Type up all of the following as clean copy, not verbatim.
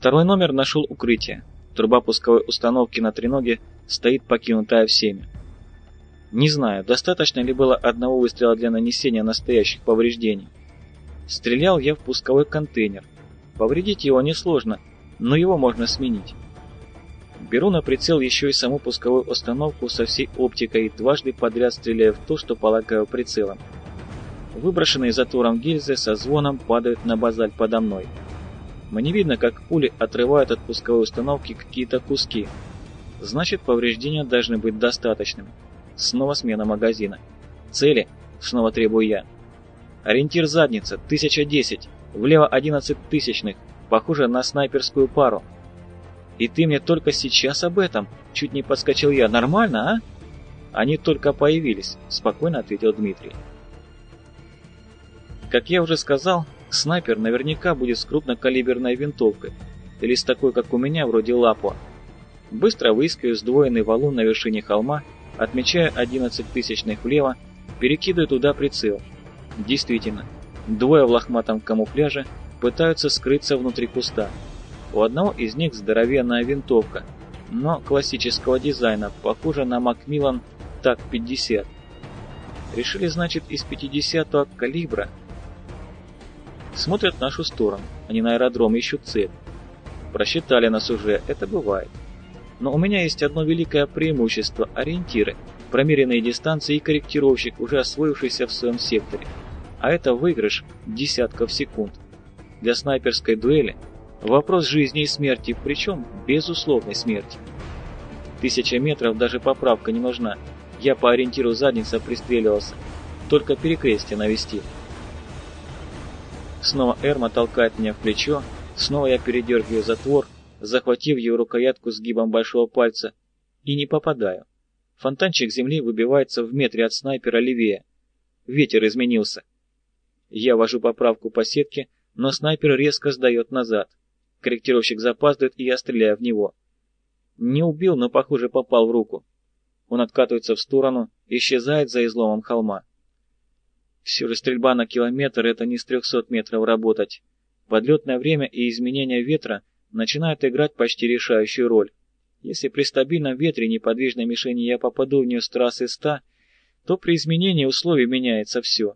Второй номер нашел укрытие. Труба пусковой установки на треноге стоит покинутая всеми. Не знаю, достаточно ли было одного выстрела для нанесения настоящих повреждений. Стрелял я в пусковой контейнер. Повредить его несложно, но его можно сменить. Беру на прицел еще и саму пусковую установку со всей оптикой, дважды подряд стреляя в то, что полагаю прицелом. Выброшенные затвором гильзы со звоном падают на базальт подо мной. Мне видно, как пули отрывают от пусковой установки какие-то куски. Значит, повреждения должны быть достаточными. Снова смена магазина. Цели? Снова требую я. Ориентир задница, 1010. Влево 11 тысячных. Похоже на снайперскую пару. И ты мне только сейчас об этом? Чуть не подскочил я. Нормально, а? Они только появились, спокойно ответил Дмитрий. Как я уже сказал, снайпер наверняка будет с крупнокалиберной винтовкой. Или с такой, как у меня, вроде Лапуа. Быстро выискиваю сдвоенный валун на вершине холма, отмечаю 11 тысячных влево, перекидываю туда прицел. Действительно, двое в лохматом камуфляже пытаются скрыться внутри куста. У одного из них здоровенная винтовка, но классического дизайна, похожа на Макмиллан ТАК-50. Решили, значит, из 50-го калибра. Смотрят в нашу сторону, они на аэродром ищут цель. Просчитали нас уже, это бывает. Но у меня есть одно великое преимущество – ориентиры, промеренные дистанции и корректировщик, уже освоившийся в своем секторе. А это выигрыш десятков секунд. Для снайперской дуэли вопрос жизни и смерти, причем безусловной смерти. 1000 метров даже поправка не нужна. Я по ориентиру задница пристреливался. Только перекрестие навести. Снова Эрма толкает меня в плечо, снова я передергиваю затвор, захватив ее рукоятку сгибом большого пальца, и не попадаю. Фонтанчик земли выбивается в метре от снайпера левее. Ветер изменился. Я вожу поправку по сетке, но снайпер резко сдает назад. Корректировщик запаздывает, и я стреляю в него. Не убил, но, похоже, попал в руку. Он откатывается в сторону, исчезает за изломом холма. Все же стрельба на километр — это не с 300 метров работать. Подлетное время и изменение ветра начинают играть почти решающую роль. Если при стабильном ветре неподвижной мишени я попаду в нее с трассы 100, то при изменении условий меняется все.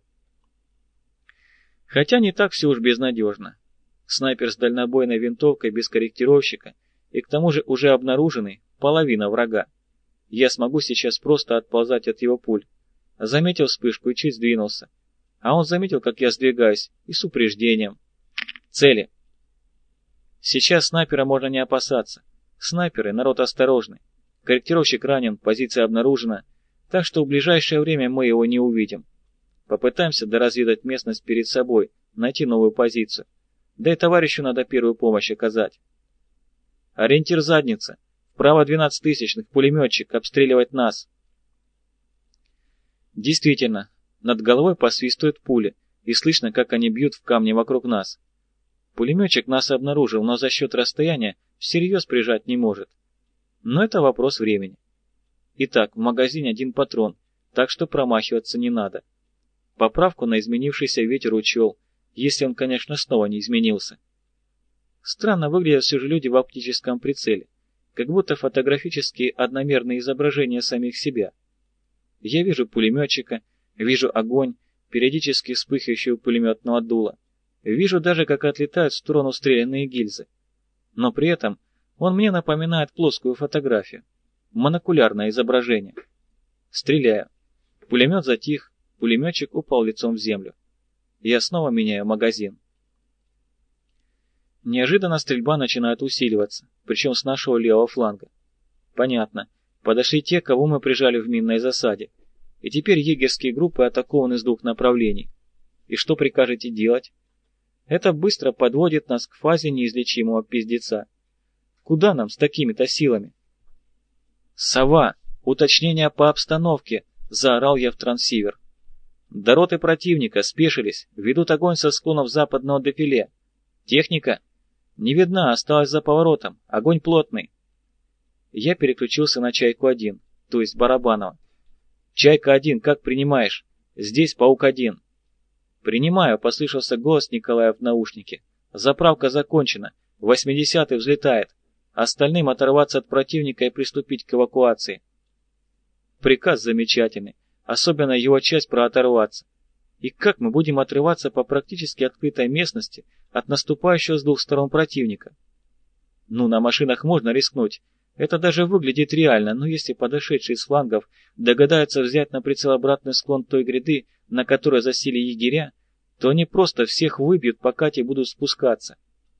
Хотя не так все уж безнадежно. Снайпер с дальнобойной винтовкой без корректировщика и к тому же уже обнаруженный половина врага. Я смогу сейчас просто отползать от его пуль. Заметил вспышку и чуть сдвинулся. А он заметил, как я сдвигаюсь, и с упреждением. Цели. Сейчас снайпера можно не опасаться. Снайперы — народ осторожный. Корректировщик ранен, позиция обнаружена, так что в ближайшее время мы его не увидим. Попытаемся доразведать местность перед собой, найти новую позицию. Да и товарищу надо первую помощь оказать. Ориентир задница. Вправо 12 тысячных, пулеметчик, обстреливать нас. Действительно, над головой посвистывают пули, и слышно, как они бьют в камни вокруг нас. Пулеметчик нас обнаружил, но за счет расстояния всерьез прижать не может. Но это вопрос времени. Итак, в магазине один патрон, так что промахиваться не надо. Поправку на изменившийся ветер учел, если он, конечно, снова не изменился. Странно выглядят все же люди в оптическом прицеле, как будто фотографические одномерные изображения самих себя. Я вижу пулеметчика, вижу огонь, периодически вспыхивающий у пулеметного дула. Вижу даже, как отлетают в сторону стрелянные гильзы. Но при этом он мне напоминает плоскую фотографию. Монокулярное изображение. Стреляю. Пулемет затих, пулеметчик упал лицом в землю. Я снова меняю магазин. Неожиданно стрельба начинает усиливаться, причем с нашего левого фланга. Понятно. Подошли те, кого мы прижали в минной засаде. И теперь егерские группы атакованы с двух направлений. И что прикажете делать? Это быстро подводит нас к фазе неизлечимого пиздеца. Куда нам с такими-то силами? «Сова! Уточнение по обстановке!» — заорал я в трансивер. «До роты противника спешились, ведут огонь со склонов западного дефиле. Техника? Не видна, осталась за поворотом, огонь плотный». Я переключился на Чайку-1, то есть Барабанова. «Чайка-1, как принимаешь? Здесь Паук-1». «Принимаю», — послышался голос Николая в наушнике. «Заправка закончена. 80-й взлетает. Остальным оторваться от противника и приступить к эвакуации. Приказ замечательный, особенно его часть про оторваться. И как мы будем отрываться по практически открытой местности от наступающего с двух сторон противника? Ну, на машинах можно рискнуть. Это даже выглядит реально, но если подошедшие с флангов догадаются взять на прицел обратный склон той гряды, на которой засели егеря, то они просто всех выбьют, пока те будут спускаться.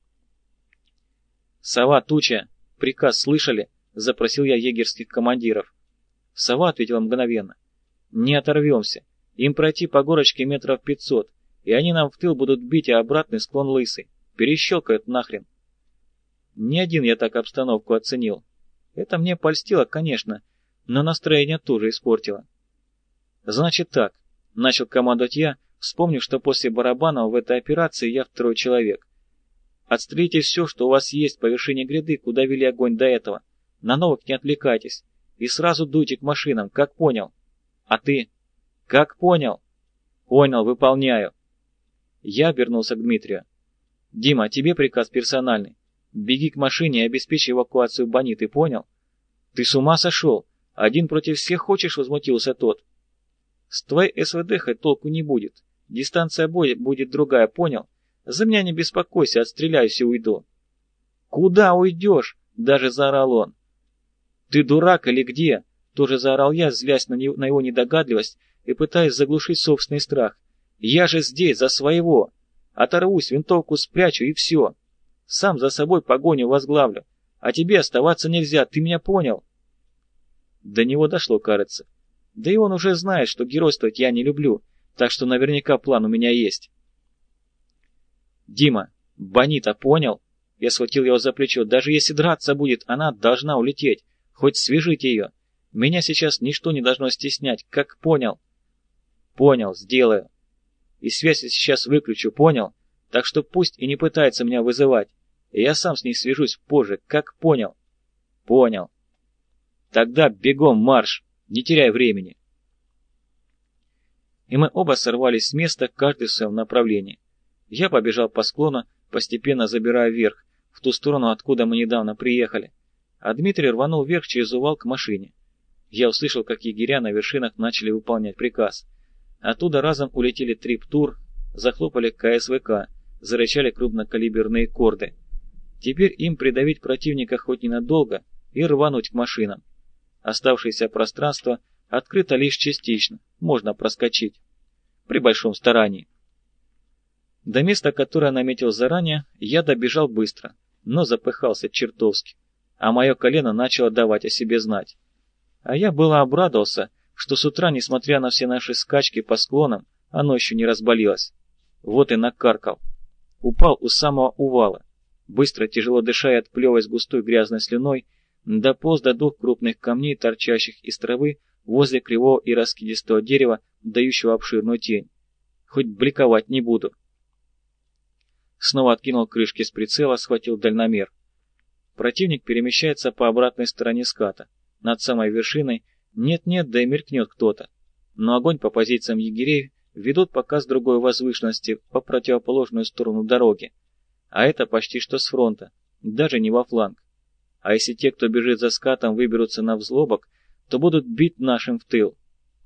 «Сова, Туча, приказ слышали?» – запросил я егерских командиров. Сова ответила мгновенно. «Не оторвемся. Им пройти по горочке метров 500, и они нам в тыл будут бить, а обратный склон лысый. Перещелкают нахрен». Не один я так обстановку оценил. Это мне польстило, конечно, но настроение тоже испортило. «Значит так», — начал командовать я, вспомнив, что после Барабанова в этой операции я второй человек. «Отстрелите все, что у вас есть по вершине гряды, куда вели огонь до этого. На новых не отвлекайтесь. И сразу дуйте к машинам, как понял. А ты?» «Как понял?» «Понял, выполняю». Я обернулся к Дмитрию. «Дима, тебе приказ персональный. Беги к машине и обеспечь эвакуацию Бани, ты понял?» «Ты с ума сошел? Один против всех хочешь?» — возмутился тот. «С твоей СВД хоть толку не будет. Дистанция боя будет другая, понял? За меня не беспокойся, отстреляюсь и уйду». «Куда уйдешь?» — даже заорал он. «Ты дурак или где?» — тоже заорал я, злясь на его недогадливость и пытаясь заглушить собственный страх. «Я же здесь, за своего. Оторвусь, винтовку спрячу и все. Сам за собой погоню возглавлю. А тебе оставаться нельзя, ты меня понял?» До него дошло, кажется. Да и он уже знает, что геройствовать я не люблю, так что наверняка план у меня есть. «Дима, Бонита понял?» Я схватил его за плечо. «Даже если драться будет, она должна улететь. Хоть свяжите ее. Меня сейчас ничто не должно стеснять. Как понял?» «Понял, сделаю. И связь я сейчас выключу, понял? Так что пусть и не пытается меня вызывать. И я сам с ней свяжусь позже. Как понял?» «Понял. Тогда бегом марш, не теряй времени». И мы оба сорвались с места, каждый в своем направлении. Я побежал по склону, постепенно забирая вверх, в ту сторону, откуда мы недавно приехали. А Дмитрий рванул вверх через увал к машине. Я услышал, как егеря на вершинах начали выполнять приказ. Оттуда разом улетели 3 ПТУР, захлопали КСВК, зарычали крупнокалиберные корды. Теперь им придавить противника хоть ненадолго и рвануть к машинам. Оставшееся пространство открыто лишь частично, можно проскочить. При большом старании. До места, которое наметил заранее, я добежал быстро, но запыхался чертовски, а мое колено начало давать о себе знать. А я было обрадовался, что с утра, несмотря на все наши скачки по склонам, оно еще не разболелось. Вот и накаркал. Упал у самого увала. Быстро, тяжело дыша и отплевываясь густой грязной слюной, дополз до 2 крупных камней, торчащих из травы возле кривого и раскидистого дерева, дающего обширную тень. Хоть бликовать не буду. Снова откинул крышки с прицела, схватил дальномер. Противник перемещается по обратной стороне ската. Над самой вершиной нет-нет, да и мелькнет кто-то. Но огонь по позициям егерей ведут пока с другой возвышенности по противоположную сторону дороги. А это почти что с фронта, даже не во фланг. А если те, кто бежит за скатом, выберутся на взлобок, то будут бить нашим в тыл.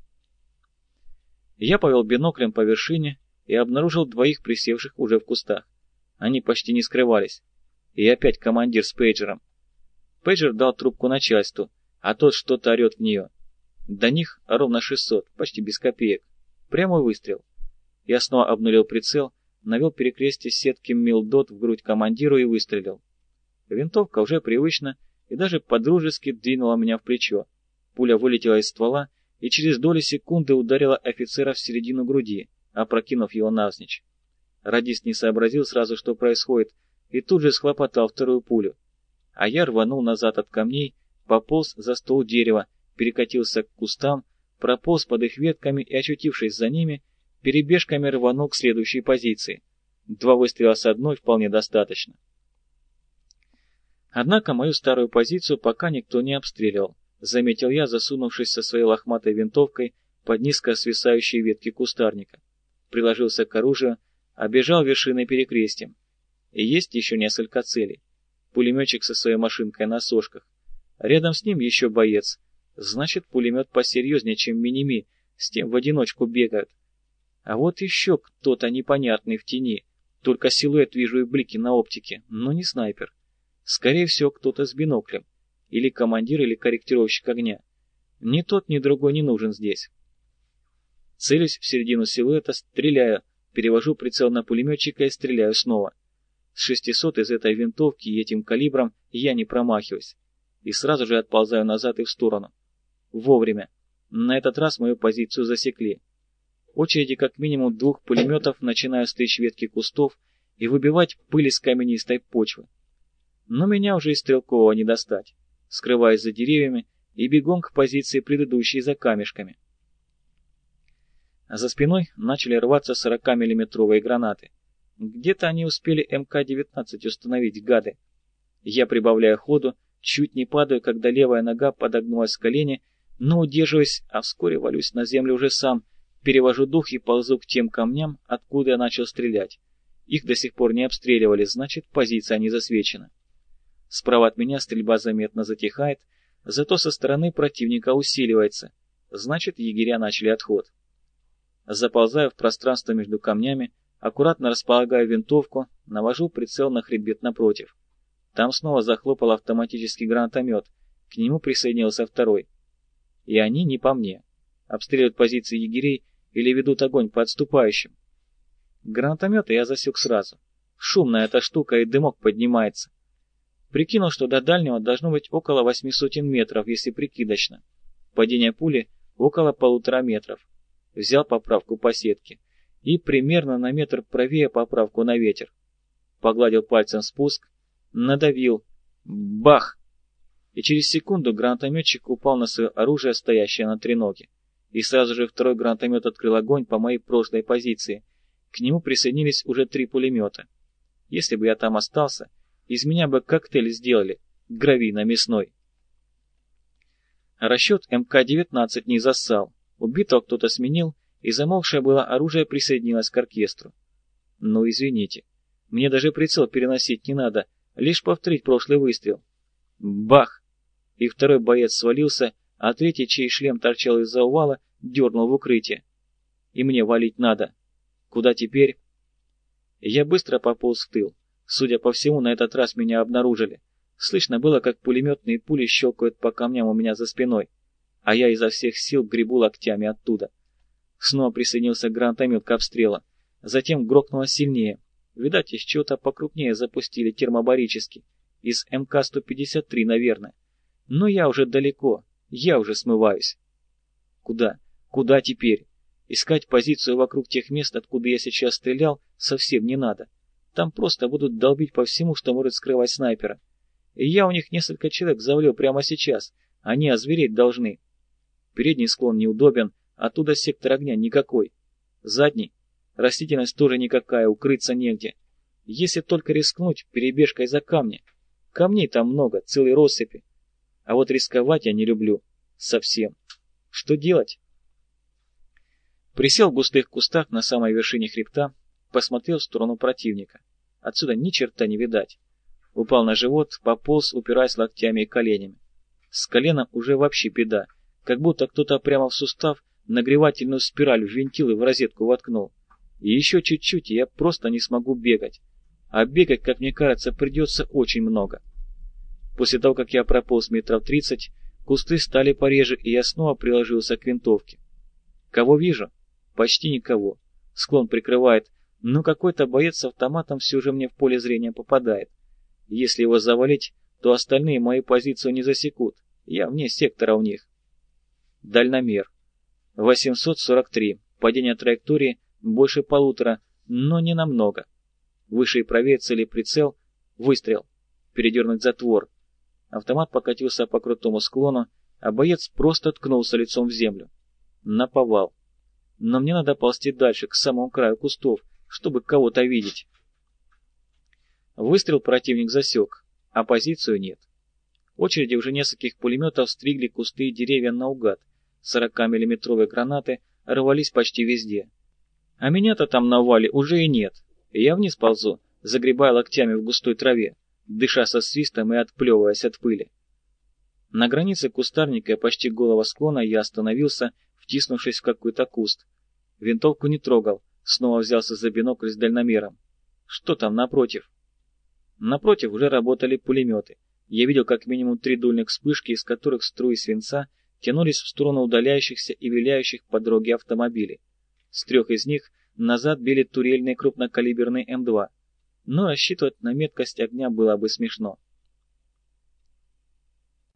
Я повел биноклем по вершине и обнаружил 2 присевших уже в кустах. Они почти не скрывались. И опять командир с пейджером. Пейджер дал трубку начальству, а тот что-то орет в нее. До них ровно 600, почти без копеек. Прямой выстрел. Я снова обнулил прицел, навел перекрестие сетки Милдот в грудь командиру и выстрелил. Винтовка уже привычно и даже подружески двинула меня в плечо. Пуля вылетела из ствола и через доли секунды ударила офицера в середину груди, опрокинув его навзничь. Радист не сообразил сразу, что происходит, и тут же схлопотал 2-ю пулю. А я рванул назад от камней, пополз за ствол дерева, перекатился к кустам, прополз под их ветками и, очутившись за ними, перебежками рванул к следующей позиции. 2 выстрела с одной вполне достаточно. Однако мою старую позицию пока никто не обстреливал, заметил я, засунувшись со своей лохматой винтовкой под низко свисающие ветки кустарника. Приложился к оружию, обежал вершины перекрестьем. И есть еще несколько целей. Пулеметчик со своей машинкой на сошках. Рядом с ним еще боец. Значит, пулемет посерьезнее, чем Миними, с тем в одиночку бегают. А вот еще кто-то непонятный в тени. Только силуэт вижу и блики на оптике, но не снайпер. Скорее всего, кто-то с биноклем. Или командир, или корректировщик огня. Ни тот, ни другой не нужен здесь. Целюсь в середину силуэта, стреляю, перевожу прицел на пулеметчика и стреляю снова. С 600 из этой винтовки и этим калибром я не промахиваюсь. И сразу же отползаю назад и в сторону. Вовремя. На этот раз мою позицию засекли. Очереди как минимум 2 пулеметов начинаю стричь ветки кустов и выбивать пыль из каменистой почвы. Но меня уже из стрелкового не достать. Скрываюсь за деревьями и бегом к позиции предыдущей за камешками. За спиной начали рваться 40-миллиметровые гранаты. Где-то они успели МК-19 установить, гады. Я прибавляю ходу, чуть не падаю, когда левая нога подогнулась с колени, но удерживаюсь, а вскоре валюсь на землю уже сам, перевожу дух и ползу к тем камням, откуда я начал стрелять. Их до сих пор не обстреливали, значит, позиция не засвечена. Справа от меня стрельба заметно затихает, зато со стороны противника усиливается, значит, егеря начали отход. Заползаю в пространство между камнями, аккуратно располагаю винтовку, навожу прицел на хребет напротив. Там снова захлопал автоматический гранатомет, к нему присоединился второй. И они не по мне. Обстреливают позиции егерей или ведут огонь по отступающим. Гранатометы я засек сразу. Шумная эта штука и дымок поднимается. Прикинул, что до дальнего должно быть около 800 метров, если прикидочно. Падение пули около 1,5 метров. Взял поправку по сетке. И примерно на метр правее поправку на ветер. Погладил пальцем спуск, надавил. Бах! И через секунду гранатометчик упал на свое оружие, стоящее на треноге. И сразу же второй гранатомет открыл огонь по моей прошлой позиции. К нему присоединились уже 3 пулемета. Если бы я там остался, из меня бы коктейль сделали, гравийно-мясной. Расчет МК-19 не зассал. Убитого кто-то сменил, и замолкшее было оружие присоединилось к оркестру. Ну, извините, мне даже прицел переносить не надо, лишь повторить прошлый выстрел. Бах! И второй боец свалился, а третий, чей шлем торчал из-за увала, дернул в укрытие. И мне валить надо. Куда теперь? Я быстро пополз в тыл. Судя по всему, на этот раз меня обнаружили. Слышно было, как пулеметные пули щелкают по камням у меня за спиной, а я изо всех сил гребу локтями оттуда. Снова присоединился гранатомет к обстрелу. Затем грохнуло сильнее. Видать, из чего-то покрупнее запустили термобарический. Из МК-153, наверное. Но я уже далеко. Я уже смываюсь. Куда? Куда теперь? Искать позицию вокруг тех мест, откуда я сейчас стрелял, совсем не надо. Там просто будут долбить по всему, что может скрывать снайпера. И я у них несколько человек завалил прямо сейчас. Они озвереть должны. Передний склон неудобен, оттуда сектор огня никакой. Задний. Растительность тоже никакая, укрыться негде. Если только рискнуть перебежкой за камни. Камней там много, целые россыпи. А вот рисковать я не люблю. Совсем. Что делать? Присел в густых кустах на самой вершине хребта, посмотрел в сторону противника. Отсюда ни черта не видать. Упал на живот, пополз, упираясь локтями и коленями. С коленом уже вообще беда. Как будто кто-то прямо в сустав нагревательную спираль ввинтил и в розетку воткнул. И еще чуть-чуть, и я просто не смогу бегать. А бегать, как мне кажется, придется очень много. После того, как я прополз метров 30, кусты стали пореже, и я снова приложился к винтовке. Кого вижу? Почти никого. Склон прикрывает, но какой-то боец с автоматом все же мне в поле зрения попадает. Если его завалить, то остальные мою позицию не засекут. Я вне сектора у них. Дальномер. 843. Падение траектории больше 1,5, но не намного. Выше и правее цели прицел. Выстрел. Передернуть затвор. Автомат покатился по крутому склону, а боец просто ткнулся лицом в землю. Наповал. Но мне надо ползти дальше, к самому краю кустов, чтобы кого-то видеть. Выстрел противник засек, а позицию нет. Очереди уже нескольких пулеметов стригли кусты и деревья наугад. 40-миллиметровые гранаты рвались почти везде. А меня-то там на вале уже и нет. И я вниз ползу, загребая локтями в густой траве, дыша со свистом и отплевываясь от пыли. На границе кустарника и почти голого склона я остановился, втиснувшись в какой-то куст. Винтовку не трогал, снова взялся за бинокль с дальномером. Что там напротив? Напротив уже работали пулеметы. Я видел как минимум 3 дульных вспышки, из которых струи свинца тянулись в сторону удаляющихся и виляющих по дороге автомобилей. С 3 из них назад били турельные крупнокалиберные М2. Но рассчитывать на меткость огня было бы смешно.